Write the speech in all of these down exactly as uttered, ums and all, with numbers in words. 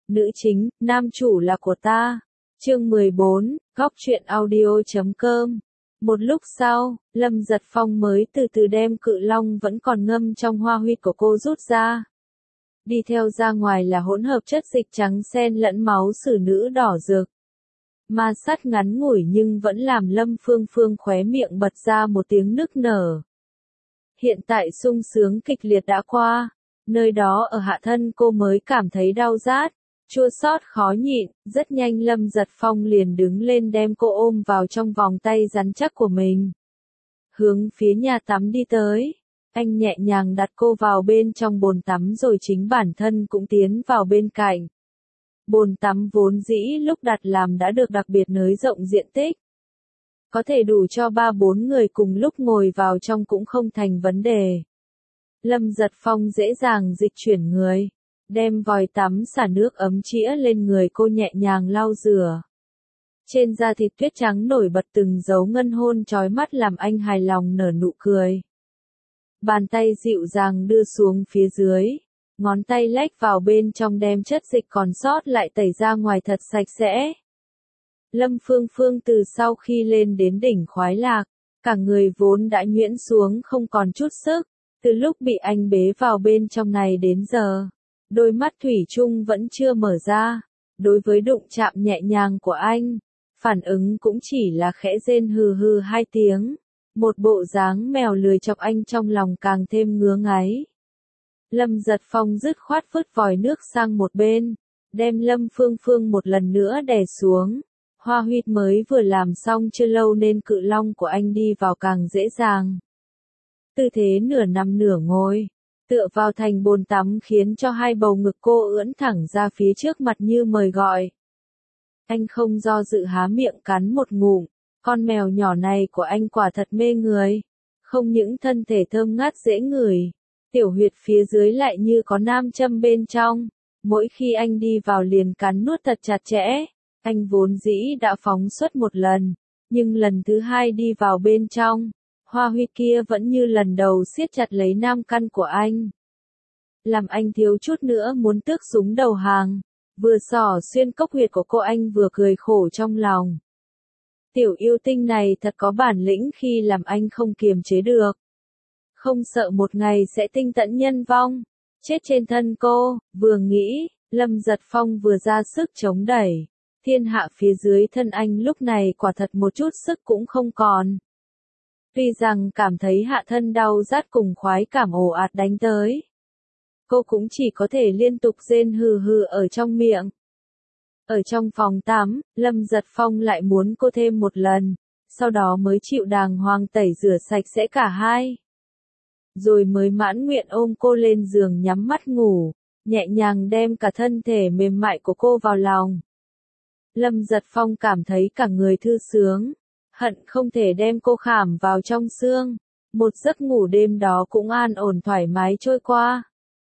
nữ chính, nam chủ là của ta. Chương mười bốn, góc truyện audio chấm com. Một lúc sau, Lâm Giật Phong mới từ từ đem cự long vẫn còn ngâm trong hoa huyết của cô rút ra. Đi theo ra ngoài là hỗn hợp chất dịch trắng xen lẫn máu xử nữ đỏ rực. Ma sát ngắn ngủi nhưng vẫn làm Lâm Phương Phương khóe miệng bật ra một tiếng nức nở. Hiện tại sung sướng kịch liệt đã qua, nơi đó ở hạ thân cô mới cảm thấy đau rát, chua xót khó nhịn, rất nhanh Lâm Giật Phong liền đứng lên đem cô ôm vào trong vòng tay rắn chắc của mình. Hướng phía nhà tắm đi tới, anh nhẹ nhàng đặt cô vào bên trong bồn tắm rồi chính bản thân cũng tiến vào bên cạnh. Bồn tắm vốn dĩ lúc đặt làm đã được đặc biệt nới rộng diện tích. Có thể đủ cho ba bốn người cùng lúc ngồi vào trong cũng không thành vấn đề. Lâm Giật Phong dễ dàng dịch chuyển người, đem vòi tắm xả nước ấm chĩa lên người cô nhẹ nhàng lau rửa. Trên da thịt tuyết trắng nổi bật từng dấu ngân hôn chói mắt làm anh hài lòng nở nụ cười. Bàn tay dịu dàng đưa xuống phía dưới, ngón tay lách vào bên trong đem chất dịch còn sót lại tẩy ra ngoài thật sạch sẽ. Lâm Phương Phương từ sau khi lên đến đỉnh khoái lạc, cả người vốn đã nhuyễn xuống không còn chút sức, từ lúc bị anh bế vào bên trong này đến giờ, đôi mắt thủy chung vẫn chưa mở ra, đối với đụng chạm nhẹ nhàng của anh, phản ứng cũng chỉ là khẽ rên hừ hừ hai tiếng, một bộ dáng mèo lười chọc anh trong lòng càng thêm ngứa ngáy. Lâm Giật Phong dứt khoát vứt vòi nước sang một bên, đem Lâm Phương Phương một lần nữa đè xuống. Hoa huyết mới vừa làm xong chưa lâu nên cự long của anh đi vào càng dễ dàng. Tư thế nửa nằm nửa ngồi, tựa vào thành bồn tắm khiến cho hai bầu ngực cô ưỡn thẳng ra phía trước mặt như mời gọi. Anh không do dự há miệng cắn một ngụm, con mèo nhỏ này của anh quả thật mê người. Không những thân thể thơm ngát dễ ngửi, tiểu huyệt phía dưới lại như có nam châm bên trong. Mỗi khi anh đi vào liền cắn nuốt thật chặt chẽ. Anh vốn dĩ đã phóng xuất một lần, nhưng lần thứ hai đi vào bên trong, hoa huyết kia vẫn như lần đầu siết chặt lấy nam căn của anh. Làm anh thiếu chút nữa muốn tước súng đầu hàng, vừa xỏ xuyên cốc huyệt của cô anh vừa cười khổ trong lòng. Tiểu yêu tinh này thật có bản lĩnh khi làm anh không kiềm chế được. Không sợ một ngày sẽ tinh tẫn nhân vong, chết trên thân cô, vừa nghĩ, Lâm Giật Phong vừa ra sức chống đẩy. Thiên hạ phía dưới thân anh lúc này quả thật một chút sức cũng không còn. Tuy rằng cảm thấy hạ thân đau rát cùng khoái cảm ồ ạt đánh tới. Cô cũng chỉ có thể liên tục rên hừ hừ ở trong miệng. Ở trong phòng tắm, Lâm Giật Phong lại muốn cô thêm một lần, sau đó mới chịu đàng hoàng tẩy rửa sạch sẽ cả hai. Rồi mới mãn nguyện ôm cô lên giường nhắm mắt ngủ, nhẹ nhàng đem cả thân thể mềm mại của cô vào lòng. Lâm Giật Phong cảm thấy cả người thư sướng, hận không thể đem cô khảm vào trong xương, một giấc ngủ đêm đó cũng an ổn thoải mái trôi qua.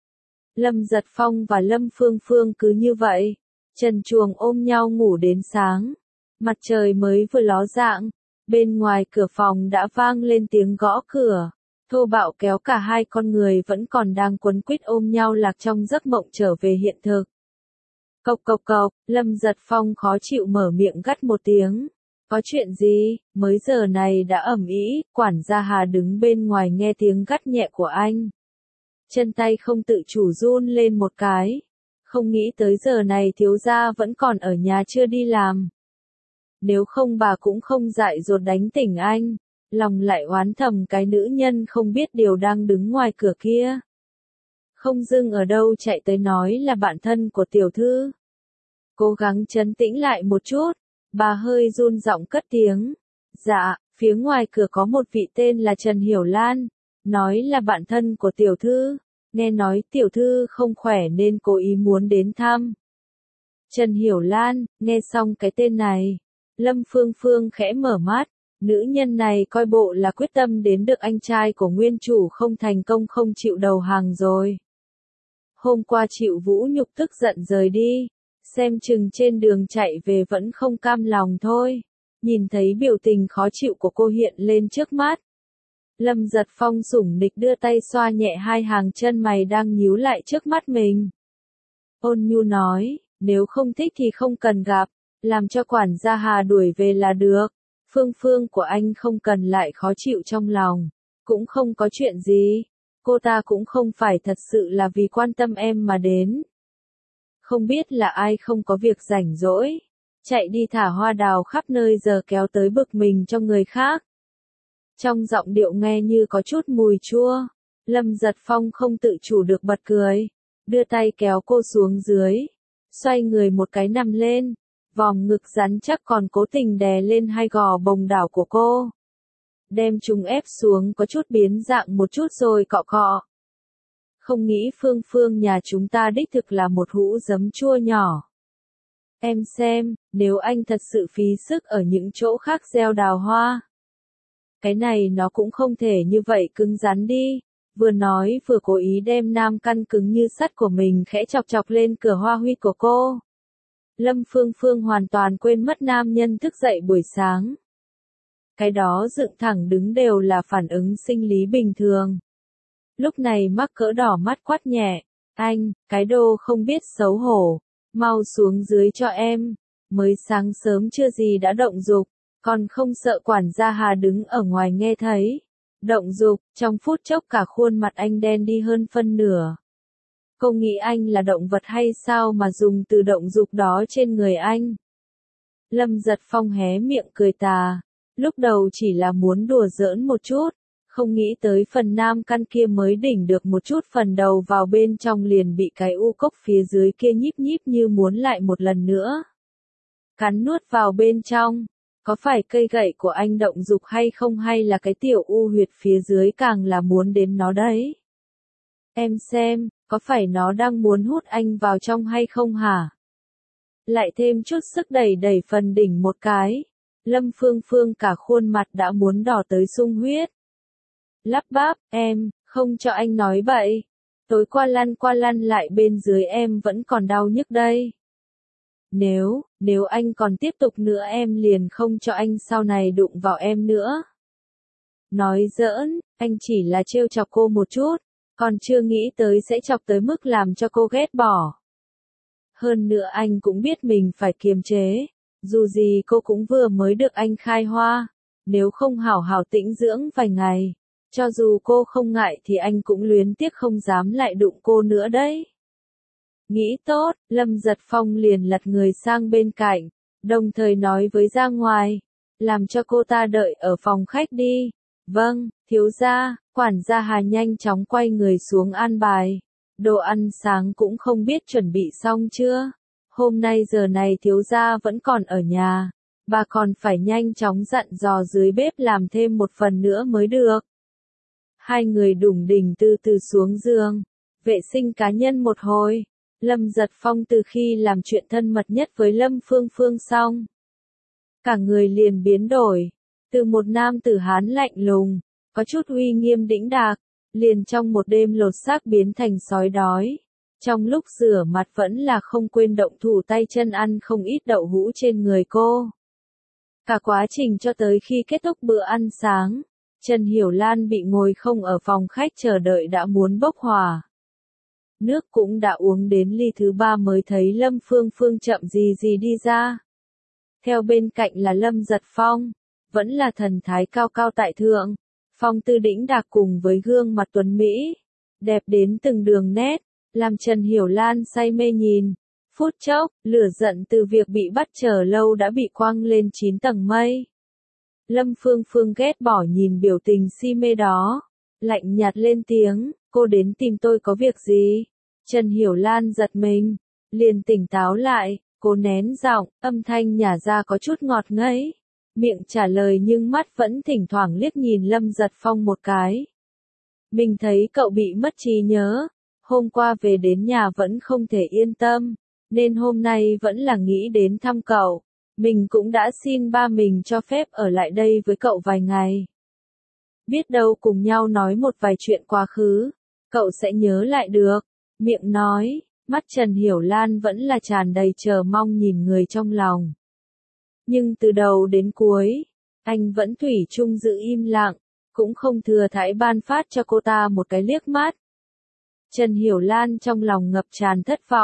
Lâm Giật Phong và Lâm Phương Phương cứ như vậy, trần truồng ôm nhau ngủ đến sáng, mặt trời mới vừa ló dạng, bên ngoài cửa phòng đã vang lên tiếng gõ cửa, thô bạo kéo cả hai con người vẫn còn đang quấn quýt ôm nhau lạc trong giấc mộng trở về hiện thực. Cộc cộc cộc, Lâm Giật Phong khó chịu mở miệng gắt một tiếng. Có chuyện gì, mới giờ này đã ầm ĩ, quản gia Hà đứng bên ngoài nghe tiếng gắt nhẹ của anh. Chân tay không tự chủ run lên một cái. Không nghĩ tới giờ này thiếu gia vẫn còn ở nhà chưa đi làm. Nếu không bà cũng không dại dột đánh tỉnh anh. Lòng lại oán thầm cái nữ nhân không biết điều đang đứng ngoài cửa kia. Không dưng ở đâu chạy tới nói là bạn thân của tiểu thư. Cố gắng trấn tĩnh lại một chút, bà hơi run giọng cất tiếng. Dạ, phía ngoài cửa có một vị tên là Trần Hiểu Lan, nói là bạn thân của tiểu thư, nghe nói tiểu thư không khỏe nên cố ý muốn đến thăm. Trần Hiểu Lan, nghe xong cái tên này, Lâm Phương Phương khẽ mở mắt, nữ nhân này coi bộ là quyết tâm đến được anh trai của nguyên chủ không thành công không chịu đầu hàng rồi. Hôm qua chịu vũ nhục tức giận rời đi, xem chừng trên đường chạy về vẫn không cam lòng thôi. Nhìn thấy biểu tình khó chịu của cô hiện lên trước mắt. Lâm Giật Phong sủng nịch đưa tay xoa nhẹ hai hàng chân mày đang nhíu lại trước mắt mình. Ôn nhu nói, Nếu không thích thì không cần gặp, làm cho quản gia Hà đuổi về là được. Phương Phương của anh không cần lại khó chịu trong lòng. Cũng không có chuyện gì. Cô ta cũng không phải thật sự là vì quan tâm em mà đến. Không biết là ai không có việc rảnh rỗi. Chạy đi thả hoa đào khắp nơi giờ kéo tới bực mình cho người khác. Trong giọng điệu nghe như có chút mùi chua. Lâm Giật Phong không tự chủ được bật cười. Đưa tay kéo cô xuống dưới. Xoay người một cái nằm lên. Vòng ngực rắn chắc còn cố tình đè lên hai gò bồng đảo của cô. Đem chúng ép xuống có chút biến dạng một chút rồi cọ cọ. Không nghĩ Phương Phương nhà chúng ta đích thực là một hũ giấm chua nhỏ. Em xem, nếu anh thật sự phí sức ở những chỗ khác gieo đào hoa. Cái này nó cũng không thể như vậy cứng rắn đi. Vừa nói vừa cố ý đem nam căn cứng như sắt của mình khẽ chọc chọc lên cửa hoa huy của cô. Lâm Phương Phương hoàn toàn quên mất nam nhân thức dậy buổi sáng. Cái đó dựng thẳng đứng đều là phản ứng sinh lý bình thường. Lúc này mắc cỡ đỏ mắt quát nhẹ. Anh, cái đồ không biết xấu hổ. Mau xuống dưới cho em. Mới sáng sớm chưa gì đã động dục. Còn không sợ quản gia Hà đứng ở ngoài nghe thấy. Động dục, trong phút chốc cả khuôn mặt anh đen đi hơn phân nửa. Cô nghĩ anh là động vật hay sao mà dùng từ động dục đó trên người anh? Lâm Giật Phong hé miệng cười tà. Lúc đầu chỉ là muốn đùa giỡn một chút. Không nghĩ tới phần nam căn kia mới đỉnh được một chút phần đầu vào bên trong liền bị cái u cốc phía dưới kia nhíp nhíp như muốn lại một lần nữa. Cắn nuốt vào bên trong. Có phải cây gậy của anh động dục hay không hay là cái tiểu u huyệt phía dưới càng là muốn đến nó đấy? Em xem, có phải nó đang muốn hút anh vào trong hay không hả? Lại thêm chút sức đẩy đẩy phần đỉnh một cái. Lâm Phương Phương cả khuôn mặt đã muốn đỏ tới sung huyết. Lắp bắp, em, không cho anh nói bậy. Tối qua lăn qua lăn lại bên dưới em vẫn còn đau nhức đây. Nếu, nếu anh còn tiếp tục nữa em liền không cho anh sau này đụng vào em nữa. Nói giỡn, anh chỉ là trêu chọc cô một chút, còn chưa nghĩ tới sẽ chọc tới mức làm cho cô ghét bỏ. Hơn nữa anh cũng biết mình phải kiềm chế, dù gì cô cũng vừa mới được anh khai hoa, nếu không hảo hảo tĩnh dưỡng vài ngày, cho dù cô không ngại thì anh cũng luyến tiếc không dám lại đụng cô nữa đấy. Nghĩ tốt, Lâm Giật Phong liền lật người sang bên cạnh, đồng thời nói với ra ngoài, làm cho cô ta đợi ở phòng khách đi. Vâng, thiếu gia. Quản gia Hà nhanh chóng quay người xuống an bài. Đồ ăn sáng cũng không biết chuẩn bị xong chưa. Hôm nay giờ này thiếu gia vẫn còn ở nhà. Bà còn phải nhanh chóng dặn dò dưới bếp làm thêm một phần nữa mới được. Hai người đủng đỉnh từ từ xuống giường. Vệ sinh cá nhân một hồi. Lâm Giật Phong từ khi làm chuyện thân mật nhất với Lâm Phương Phương xong. Cả người liền biến đổi. Từ một nam tử Hán lạnh lùng, có chút uy nghiêm đĩnh đạc, liền trong một đêm lột xác biến thành sói đói. Trong lúc rửa mặt vẫn là không quên động thủ tay chân ăn không ít đậu hũ trên người cô. Cả quá trình cho tới khi kết thúc bữa ăn sáng, Trần Hiểu Lan bị ngồi không ở phòng khách chờ đợi đã muốn bốc hỏa. Nước cũng đã uống đến ly thứ ba mới thấy Lâm Phương Phương chậm gì gì đi ra. Theo bên cạnh là Lâm Giật Phong, vẫn là thần thái cao cao tại thượng, phong tư đĩnh đạc cùng với gương mặt tuấn Mỹ, đẹp đến từng đường nét, làm Trần Hiểu Lan say mê nhìn. Phút chốc, lửa giận từ việc bị bắt chờ lâu đã bị quăng lên chín tầng mây. Lâm Phương Phương ghét bỏ nhìn biểu tình si mê đó, lạnh nhạt lên tiếng, cô đến tìm tôi có việc gì? Trần Hiểu Lan giật mình, liền tỉnh táo lại, cô nén giọng, âm thanh nhả ra có chút ngọt ngấy. Miệng trả lời nhưng mắt vẫn thỉnh thoảng liếc nhìn Lâm Giật Phong một cái. Mình thấy cậu bị mất trí nhớ, hôm qua về đến nhà vẫn không thể yên tâm, nên hôm nay vẫn là nghĩ đến thăm cậu. Mình cũng đã xin ba mình cho phép ở lại đây với cậu vài ngày. Biết đâu cùng nhau nói một vài chuyện quá khứ, cậu sẽ nhớ lại được. Miệng nói, mắt Trần Hiểu Lan vẫn là tràn đầy chờ mong nhìn người trong lòng. Nhưng từ đầu đến cuối, anh vẫn thủy chung giữ im lặng, cũng không thừa thãi ban phát cho cô ta một cái liếc mắt. Trần Hiểu Lan trong lòng ngập tràn thất vọng,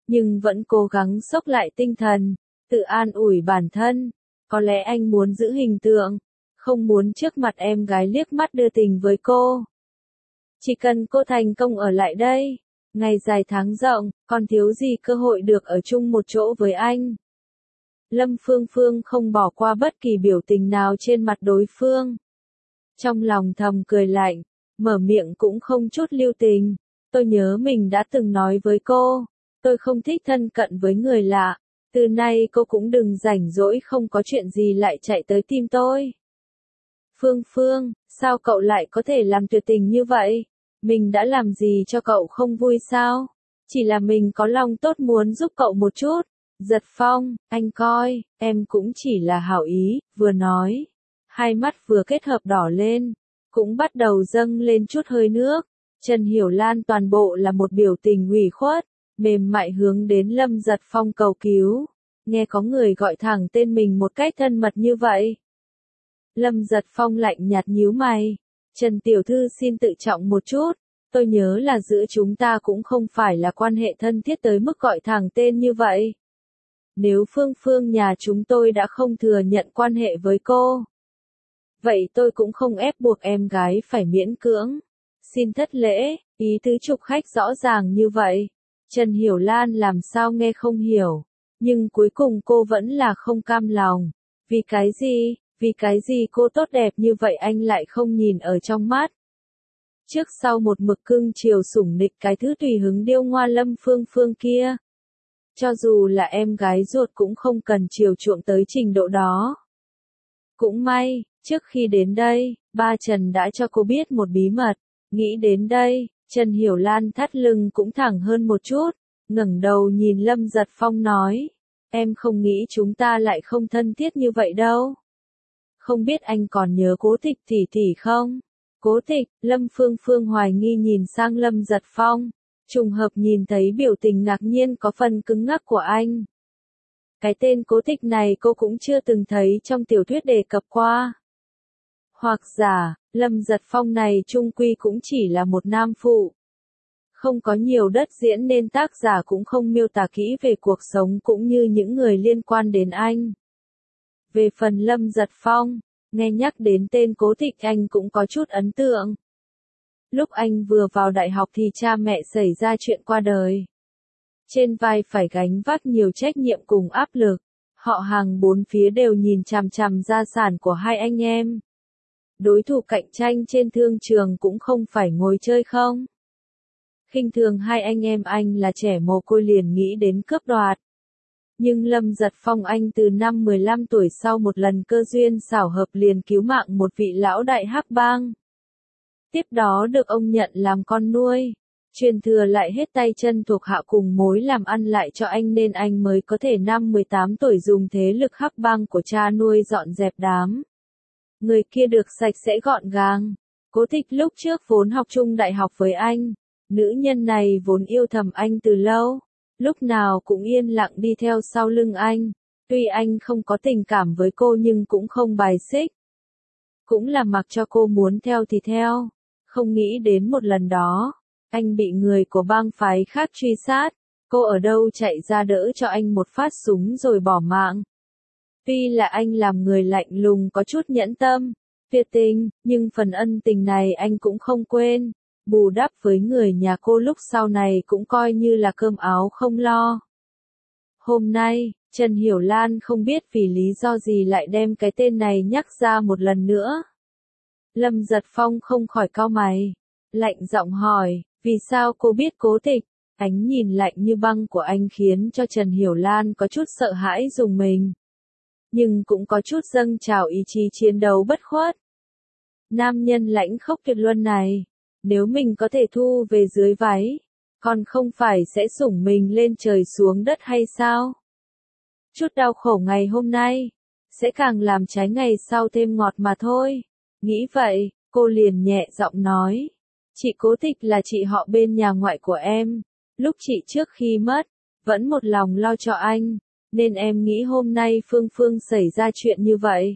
nhưng vẫn cố gắng xốc lại tinh thần, tự an ủi bản thân. Có lẽ anh muốn giữ hình tượng, không muốn trước mặt em gái liếc mắt đưa tình với cô. Chỉ cần cô thành công ở lại đây, ngày dài tháng rộng, còn thiếu gì cơ hội được ở chung một chỗ với anh. Lâm Phương Phương không bỏ qua bất kỳ biểu tình nào trên mặt đối phương. Trong lòng thầm cười lạnh, mở miệng cũng không chút lưu tình. Tôi nhớ mình đã từng nói với cô, tôi không thích thân cận với người lạ. Từ nay cô cũng đừng rảnh rỗi không có chuyện gì lại chạy tới tìm tôi. Phương Phương, sao cậu lại có thể làm tuyệt tình như vậy? Mình đã làm gì cho cậu không vui sao? Chỉ là mình có lòng tốt muốn giúp cậu một chút. Giật Phong, anh coi, em cũng chỉ là hảo ý, vừa nói. Hai mắt vừa kết hợp đỏ lên, cũng bắt đầu dâng lên chút hơi nước. Trần Hiểu Lan toàn bộ là một biểu tình ủy khuất, mềm mại hướng đến Lâm Giật Phong cầu cứu. Nghe có người gọi thẳng tên mình một cách thân mật như vậy. Lâm Giật Phong lạnh nhạt nhíu mày. Trần Tiểu Thư xin tự trọng một chút. Tôi nhớ là giữa chúng ta cũng không phải là quan hệ thân thiết tới mức gọi thẳng tên như vậy. Nếu Phương Phương nhà chúng tôi đã không thừa nhận quan hệ với cô, vậy tôi cũng không ép buộc em gái phải miễn cưỡng. Xin thất lễ, ý tứ chụp khách rõ ràng như vậy. Trần Hiểu Lan làm sao nghe không hiểu, nhưng cuối cùng cô vẫn là không cam lòng. Vì cái gì, vì cái gì cô tốt đẹp như vậy anh lại không nhìn ở trong mắt. Trước sau một mực cưng chiều sủng nịch cái thứ tùy hứng điêu ngoa Lâm Phương Phương kia. Cho dù là em gái ruột cũng không cần chiều chuộng tới trình độ đó. Cũng may, trước khi đến đây, ba Trần đã cho cô biết một bí mật. Nghĩ đến đây, Trần Hiểu Lan thắt lưng cũng thẳng hơn một chút, ngẩng đầu nhìn Lâm Giật Phong nói. Em không nghĩ chúng ta lại không thân thiết như vậy đâu. Không biết anh còn nhớ Cố Tịch tỷ tỷ không? Cố Tịch, Lâm Phương Phương hoài nghi nhìn sang Lâm Giật Phong. Trùng hợp nhìn thấy biểu tình ngạc nhiên có phần cứng ngắc của anh. Cái tên Cố Tịch này cô cũng chưa từng thấy trong tiểu thuyết đề cập qua. Hoặc giả, Lâm Giật Phong này chung quy cũng chỉ là một nam phụ. Không có nhiều đất diễn nên tác giả cũng không miêu tả kỹ về cuộc sống cũng như những người liên quan đến anh. Về phần Lâm Giật Phong, nghe nhắc đến tên Cố Tịch anh cũng có chút ấn tượng. Lúc anh vừa vào đại học thì cha mẹ xảy ra chuyện qua đời. Trên vai phải gánh vác nhiều trách nhiệm cùng áp lực. Họ hàng bốn phía đều nhìn chằm chằm gia sản của hai anh em. Đối thủ cạnh tranh trên thương trường cũng không phải ngồi chơi không. Khinh thường hai anh em anh là trẻ mồ côi liền nghĩ đến cướp đoạt. Nhưng Lâm Giật Phong anh từ năm mười lăm tuổi sau một lần cơ duyên xảo hợp liền cứu mạng một vị lão đại hắc bang. Tiếp đó được ông nhận làm con nuôi, truyền thừa lại hết tay chân thuộc hạ cùng mối làm ăn lại cho anh nên anh mới có thể năm mười tám tuổi dùng thế lực hắc bang của cha nuôi dọn dẹp đám. Người kia được sạch sẽ gọn gàng. Cố Tịch lúc trước vốn học chung đại học với anh. Nữ nhân này vốn yêu thầm anh từ lâu. Lúc nào cũng yên lặng đi theo sau lưng anh. Tuy anh không có tình cảm với cô nhưng cũng không bài xích. Cũng là mặc cho cô muốn theo thì theo. Không nghĩ đến một lần đó, anh bị người của bang phái khác truy sát. Cô ở đâu chạy ra đỡ cho anh một phát súng rồi bỏ mạng. Tuy là anh làm người lạnh lùng có chút nhẫn tâm, tuyệt tình, nhưng phần ân tình này anh cũng không quên. Bù đắp với người nhà cô lúc sau này cũng coi như là cơm áo không lo. Hôm nay, Trần Hiểu Lan không biết vì lý do gì lại đem cái tên này nhắc ra một lần nữa. Lâm Giật Phong không khỏi cau mày, lạnh giọng hỏi, vì sao cô biết Cố Tịch? Ánh nhìn lạnh như băng của anh khiến cho Trần Hiểu Lan có chút sợ hãi rùng mình. Nhưng cũng có chút dâng trào ý chí chiến đấu bất khuất. Nam nhân lãnh khốc tuyệt luân này, nếu mình có thể thu về dưới váy, còn không phải sẽ sủng mình lên trời xuống đất hay sao? Chút đau khổ ngày hôm nay, sẽ càng làm trái ngày sau thêm ngọt mà thôi. Nghĩ vậy, cô liền nhẹ giọng nói. Chị Cố Tịch là chị họ bên nhà ngoại của em. Lúc chị trước khi mất, vẫn một lòng lo cho anh. Nên em nghĩ hôm nay Phương Phương xảy ra chuyện như vậy.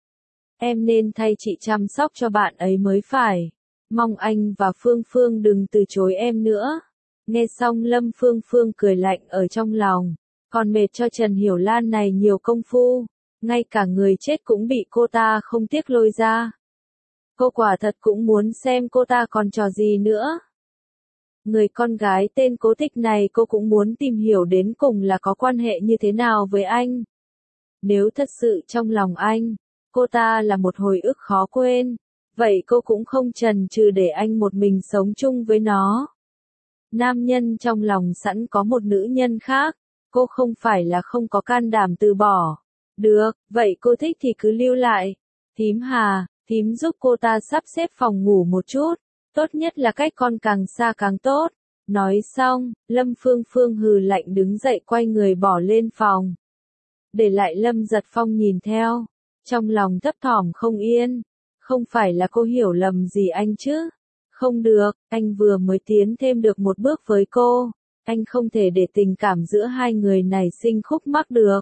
Em nên thay chị chăm sóc cho bạn ấy mới phải. Mong anh và Phương Phương đừng từ chối em nữa. Nghe xong Lâm Phương Phương cười lạnh ở trong lòng, còn mệt cho Trần Hiểu Lan này nhiều công phu, ngay cả người chết cũng bị cô ta không tiếc lôi ra. Cô quả thật cũng muốn xem cô ta còn trò gì nữa. Người con gái tên Cố Tịch này cô cũng muốn tìm hiểu đến cùng là có quan hệ như thế nào với anh. Nếu thật sự trong lòng anh, cô ta là một hồi ức khó quên, vậy cô cũng không chần chừ để anh một mình sống chung với nó. Nam nhân trong lòng sẵn có một nữ nhân khác, cô không phải là không có can đảm từ bỏ. Được, vậy cô thích thì cứ lưu lại. Thím Hà, thím giúp cô ta sắp xếp phòng ngủ một chút, tốt nhất là cách con càng xa càng tốt. Nói xong, Lâm Phương Phương hừ lạnh đứng dậy quay người bỏ lên phòng. Để lại Lâm Giật Phong nhìn theo, trong lòng thấp thỏm không yên. Không phải là cô hiểu lầm gì anh chứ? Không được, anh vừa mới tiến thêm được một bước với cô. Anh không thể để tình cảm giữa hai người này sinh khúc mắc được.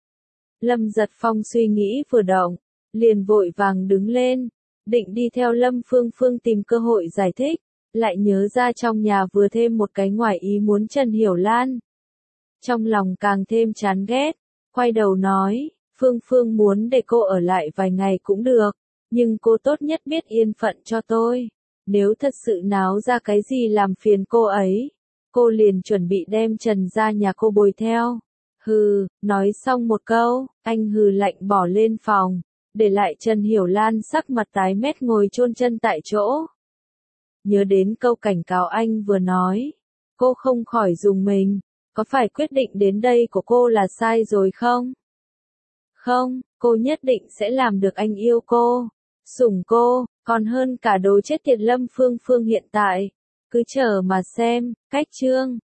Lâm Giật Phong suy nghĩ vừa động, liền vội vàng đứng lên, định đi theo Lâm Phương Phương tìm cơ hội giải thích, lại nhớ ra trong nhà vừa thêm một cái ngoài ý muốn Trần Hiểu Lan. Trong lòng càng thêm chán ghét, quay đầu nói, Phương Phương muốn để cô ở lại vài ngày cũng được, nhưng cô tốt nhất biết yên phận cho tôi. Nếu thật sự náo ra cái gì làm phiền cô ấy, cô liền chuẩn bị đem Trần ra nhà cô bồi theo. Hừ, nói xong một câu, anh hừ lạnh bỏ lên phòng, để lại Trần Hiểu Lan sắc mặt tái mét ngồi chôn chân tại chỗ. Nhớ đến câu cảnh cáo anh vừa nói, cô không khỏi rùng mình, có phải quyết định đến đây của cô là sai rồi không? Không, cô nhất định sẽ làm được anh yêu cô, sủng cô, còn hơn cả đồ chết tiệt Lâm Phương Phương hiện tại. Cứ chờ mà xem, cách chương